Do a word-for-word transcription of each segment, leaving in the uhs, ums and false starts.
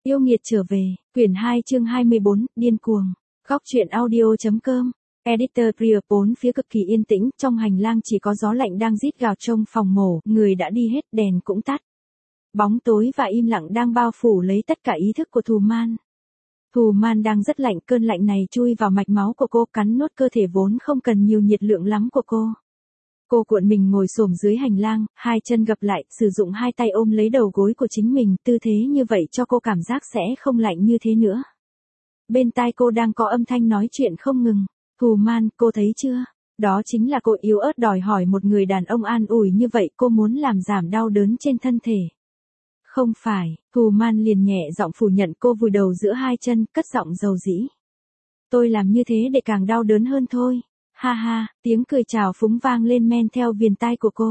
Yêu nghiệt trở về, quyển hai chương hai mươi bốn, điên cuồng. Góc truyện audio.com. Editor Priya bốn phía cực kỳ yên tĩnh, trong hành lang chỉ có gió lạnh đang rít gào trong phòng mổ, người đã đi hết, đèn cũng tắt. Bóng tối và im lặng đang bao phủ lấy tất cả ý thức của Thù Man. Thù Man đang rất lạnh, cơn lạnh này chui vào mạch máu của cô, cắn nuốt cơ thể vốn không cần nhiều nhiệt lượng lắm của cô. Cô cuộn mình ngồi xổm dưới hành lang, hai chân gập lại, sử dụng hai tay ôm lấy đầu gối của chính mình, tư thế như vậy cho cô cảm giác sẽ không lạnh như thế nữa. Bên tai cô đang có âm thanh nói chuyện không ngừng. Thù Man, cô thấy chưa? Đó chính là cô yếu ớt đòi hỏi một người đàn ông an ủi như vậy, cô muốn làm giảm đau đớn trên thân thể. Không phải, Thù Man liền nhẹ giọng phủ nhận, cô vùi đầu giữa hai chân, cất giọng dầu dĩ. Tôi làm như thế để càng đau đớn hơn thôi. Ha ha, tiếng cười trào phúng vang lên men theo viền tai của cô.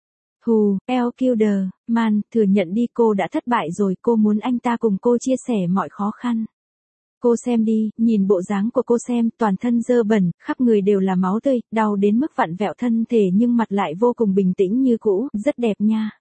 Thù, El Kildare, Man, thừa nhận đi, cô đã thất bại rồi, cô muốn anh ta cùng cô chia sẻ mọi khó khăn. Cô xem đi, nhìn bộ dáng của cô xem, toàn thân dơ bẩn, khắp người đều là máu tươi, đau đến mức vặn vẹo thân thể nhưng mặt lại vô cùng bình tĩnh như cũ, rất đẹp nha.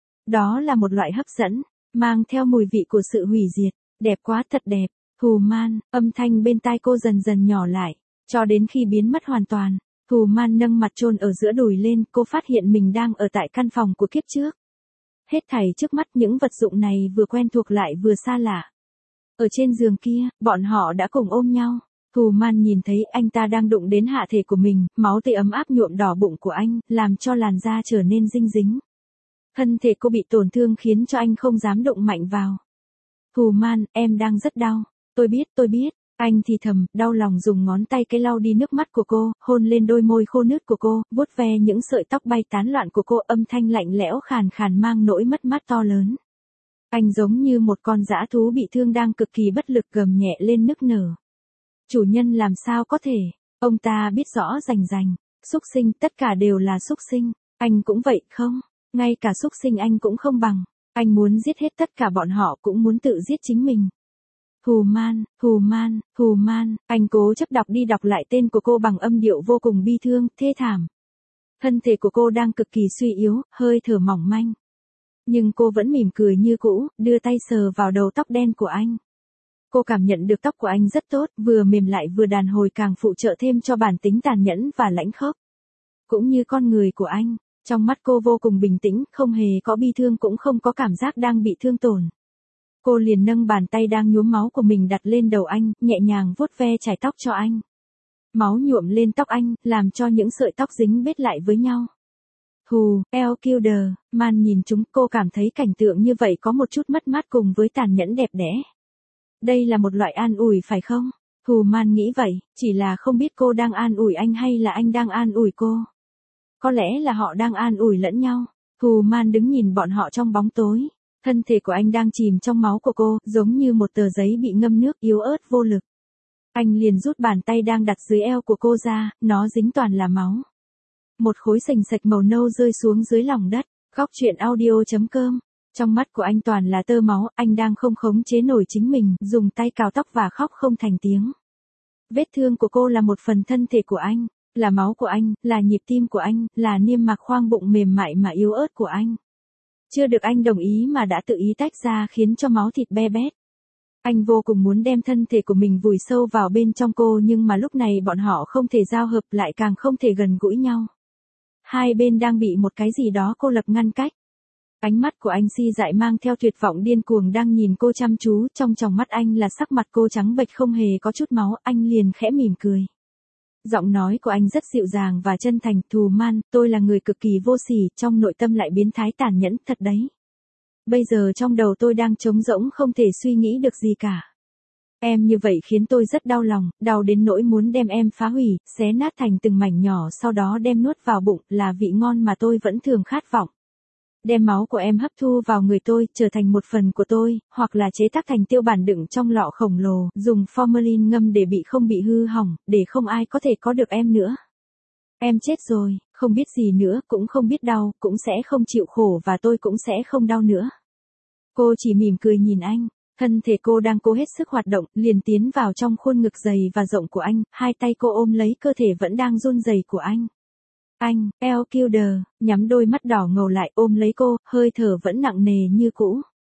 Đó là một loại hấp dẫn, mang theo mùi vị của sự hủy diệt, đẹp quá, thật đẹp. Thù Man, âm thanh bên tai cô dần dần nhỏ lại, cho đến khi biến mất hoàn toàn. Thù Man nâng mặt chôn ở giữa đùi lên, cô phát hiện mình đang ở tại căn phòng của kiếp trước. Hết thảy trước mắt, những vật dụng này vừa quen thuộc lại vừa xa lạ. Ở trên giường kia, bọn họ đã cùng ôm nhau. Thù Man nhìn thấy anh ta đang đụng đến hạ thể của mình, máu tươi ấm áp nhuộm đỏ bụng của anh, làm cho làn da trở nên dinh dính. Thân thể cô bị tổn thương khiến cho anh không dám đụng mạnh vào. Thù Man, em đang rất đau. Tôi biết, tôi biết. Anh thì thầm, đau lòng dùng ngón tay cái lau đi nước mắt của cô, hôn lên đôi môi khô nứt của cô, vuốt ve những sợi tóc bay tán loạn của cô, âm thanh lạnh lẽo khàn khàn mang nỗi mất mát to lớn. Anh giống như một con dã thú bị thương đang cực kỳ bất lực gầm nhẹ lên nức nở. Chủ nhân làm sao có thể, ông ta biết rõ rành rành, súc sinh, tất cả đều là súc sinh, anh cũng vậy không, ngay cả súc sinh anh cũng không bằng, anh muốn giết hết tất cả bọn họ, cũng muốn tự giết chính mình. Thù Man, Thù Man, Thù Man, anh cố chấp đọc đi đọc lại tên của cô bằng âm điệu vô cùng bi thương, thê thảm. Thân thể của cô đang cực kỳ suy yếu, hơi thở mỏng manh. Nhưng cô vẫn mỉm cười như cũ, đưa tay sờ vào đầu tóc đen của anh. Cô cảm nhận được tóc của anh rất tốt, vừa mềm lại vừa đàn hồi, càng phụ trợ thêm cho bản tính tàn nhẫn và lãnh khốc. Cũng như con người của anh, trong mắt cô vô cùng bình tĩnh, không hề có bi thương, cũng không có cảm giác đang bị thương tổn. Cô liền nâng bàn tay đang nhuốm máu của mình đặt lên đầu anh, nhẹ nhàng vuốt ve chải tóc cho anh. Máu nhuộm lên tóc anh, làm cho những sợi tóc dính bết lại với nhau. Thù, El Kildare, Man nhìn chúng, cô cảm thấy cảnh tượng như vậy có một chút mất mát cùng với tàn nhẫn đẹp đẽ. Đây là một loại an ủi phải không? Thù Man nghĩ vậy, chỉ là không biết cô đang an ủi anh hay là anh đang an ủi cô. Có lẽ là họ đang an ủi lẫn nhau. Thù Man đứng nhìn bọn họ trong bóng tối. Thân thể của anh đang chìm trong máu của cô, giống như một tờ giấy bị ngâm nước, yếu ớt vô lực. Anh liền rút bàn tay đang đặt dưới eo của cô ra, nó dính toàn là máu. Một khối sành sạch màu nâu rơi xuống dưới lòng đất. Góc truyện audio.com. Trong mắt của anh toàn là tơ máu, anh đang không khống chế nổi chính mình, dùng tay cào tóc và khóc không thành tiếng. Vết thương của cô là một phần thân thể của anh, là máu của anh, là nhịp tim của anh, là niêm mạc khoang bụng mềm mại mà yếu ớt của anh. Chưa được anh đồng ý mà đã tự ý tách ra, khiến cho máu thịt be bét. Anh vô cùng muốn đem thân thể của mình vùi sâu vào bên trong cô, nhưng mà lúc này bọn họ không thể giao hợp, lại càng không thể gần gũi nhau. Hai bên đang bị một cái gì đó cô lập ngăn cách. Ánh mắt của anh si dại mang theo tuyệt vọng điên cuồng đang nhìn cô chăm chú, trong tròng mắt anh là sắc mặt cô trắng bệch không hề có chút máu, anh liền khẽ mỉm cười. Giọng nói của anh rất dịu dàng và chân thành. Thù Man, tôi là người cực kỳ vô sỉ, trong nội tâm lại biến thái tàn nhẫn, thật đấy. Bây giờ trong đầu tôi đang trống rỗng, không thể suy nghĩ được gì cả. Em như vậy khiến tôi rất đau lòng, đau đến nỗi muốn đem em phá hủy, xé nát thành từng mảnh nhỏ, sau đó đem nuốt vào bụng, là vị ngon mà tôi vẫn thường khát vọng. Đem máu của em hấp thu vào người tôi, trở thành một phần của tôi, hoặc là chế tác thành tiêu bản đựng trong lọ khổng lồ, dùng formalin ngâm để bị không bị hư hỏng, để không ai có thể có được em nữa. Em chết rồi, không biết gì nữa, cũng không biết đau, cũng sẽ không chịu khổ và tôi cũng sẽ không đau nữa. Cô chỉ mỉm cười nhìn anh, thân thể cô đang cố hết sức hoạt động, liền tiến vào trong khuôn ngực dày và rộng của anh, hai tay cô ôm lấy cơ thể vẫn đang run rẩy của anh. Anh, El Kildare, nhắm đôi mắt đỏ ngầu lại ôm lấy cô, hơi thở vẫn nặng nề như cũ.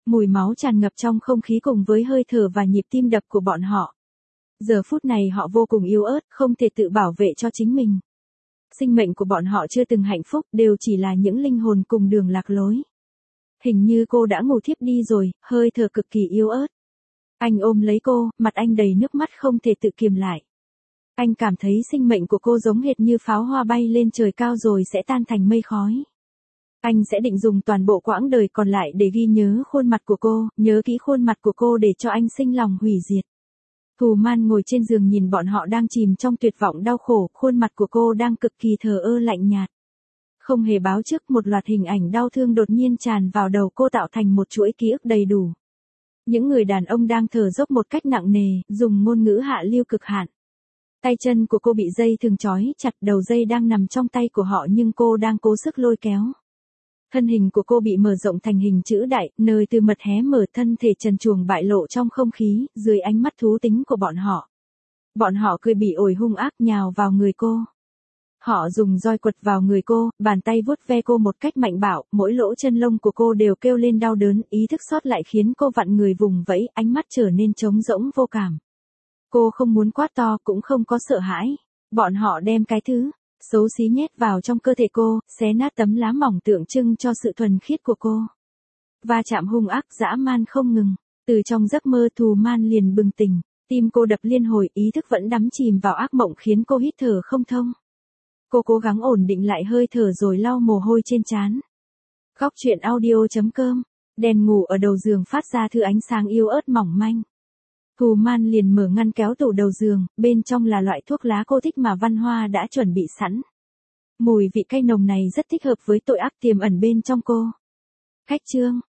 Mùi máu tràn ngập trong không khí cùng với hơi thở và nhịp tim đập của bọn họ. Giờ phút này họ vô cùng yếu ớt, không thể tự bảo vệ cho chính mình. Sinh mệnh của bọn họ chưa từng hạnh phúc, đều chỉ là những linh hồn cùng đường lạc lối. Hình như cô đã ngủ thiếp đi rồi, hơi thở cực kỳ yếu ớt. Anh ôm lấy cô, mặt anh đầy nước mắt không thể tự kiềm lại. Anh cảm thấy sinh mệnh của cô giống hệt như pháo hoa bay lên trời cao rồi sẽ tan thành mây khói. Anh sẽ định dùng toàn bộ quãng đời còn lại để ghi nhớ khuôn mặt của cô, nhớ kỹ khuôn mặt của cô để cho anh sinh lòng hủy diệt. Thù Man ngồi trên giường nhìn bọn họ đang chìm trong tuyệt vọng đau khổ, khuôn mặt của cô đang cực kỳ thờ ơ lạnh nhạt. Không hề báo trước, một loạt hình ảnh đau thương đột nhiên tràn vào đầu cô tạo thành một chuỗi ký ức đầy đủ. Những người đàn ông đang thở dốc một cách nặng nề, dùng ngôn ngữ hạ lưu cực hạn. Tay chân của cô bị dây thừng trói chặt, đầu dây đang nằm trong tay của họ nhưng cô đang cố sức lôi kéo. Thân hình của cô bị mở rộng thành hình chữ đại, nơi từ mật hé mở, thân thể trần truồng bại lộ trong không khí, dưới ánh mắt thú tính của bọn họ. Bọn họ cười bỉ ổi hung ác nhào vào người cô. Họ dùng roi quật vào người cô, bàn tay vuốt ve cô một cách mạnh bạo, mỗi lỗ chân lông của cô đều kêu lên đau đớn, ý thức sót lại khiến cô vặn người vùng vẫy, ánh mắt trở nên trống rỗng vô cảm. Cô không muốn quát to, cũng không có sợ hãi. Bọn họ đem cái thứ xấu xí nhét vào trong cơ thể cô, xé nát tấm lá mỏng tượng trưng cho sự thuần khiết của cô. Va chạm hung ác dã man không ngừng. Từ trong giấc mơ Thù Man liền bừng tỉnh, tim cô đập liên hồi, ý thức vẫn đắm chìm vào ác mộng khiến cô hít thở không thông. Cô cố gắng ổn định lại hơi thở rồi lau mồ hôi trên trán. Góc truyện audio chấm com, đèn ngủ ở đầu giường phát ra thứ ánh sáng yếu ớt mỏng manh. Thù Man liền mở ngăn kéo tủ đầu giường, bên trong là loại thuốc lá cô thích mà Văn Hoa đã chuẩn bị sẵn. Mùi vị cay nồng này rất thích hợp với tội ác tiềm ẩn bên trong cô. Khách trương,